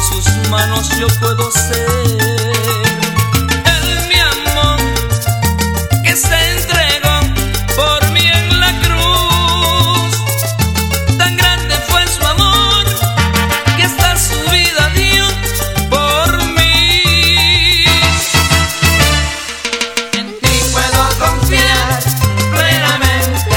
sus manos yo puedo ser. Él, mi amor, que se entregó por mí en la cruz. Tan grande fue su amor que hasta su vida dio por mí. En ti puedo confiar plenamente.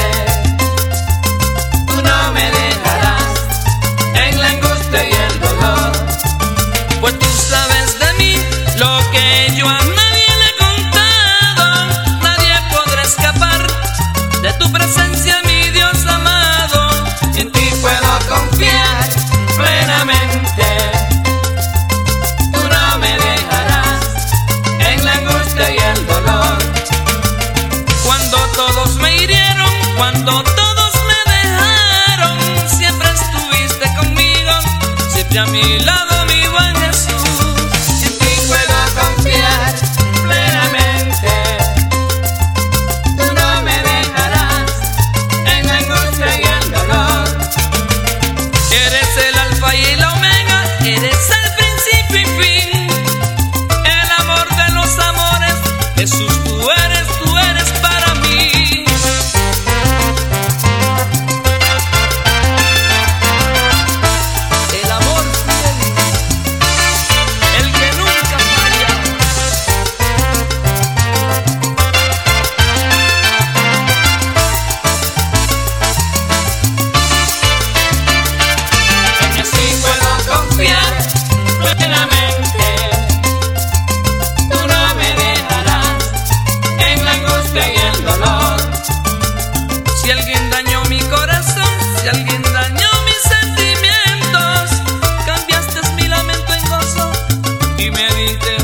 Tú no me dejarás en la angustia y el dolor. Pues tú sabes de mí lo que yo a nadie le he contado. Nadie podrá escapar de tu presencia, mi Dios amado. En ti puedo confiar plenamente. Tú no me dejarás en la angustia y el dolor. Cuando todos me hirieron, cuando todos me dejaron, siempre estuviste conmigo, siempre a mi lado, mi buen Jesús. En ti puedo confiar plenamente. Tú no me dejarás en la angustia y el dolor. Eres el alfa y la omega, eres el principio y fin, el amor de los amores, Jesús, tú eres para mí. El amor fiel, el que nunca falla. En ti puedo confiar plenamente. Tú no me dejarás en la angustia y el dolor. Si alguien dañó mi corazón, si alguien dañó mis sentimientos, cambiaste mi lamento en gozo y me diste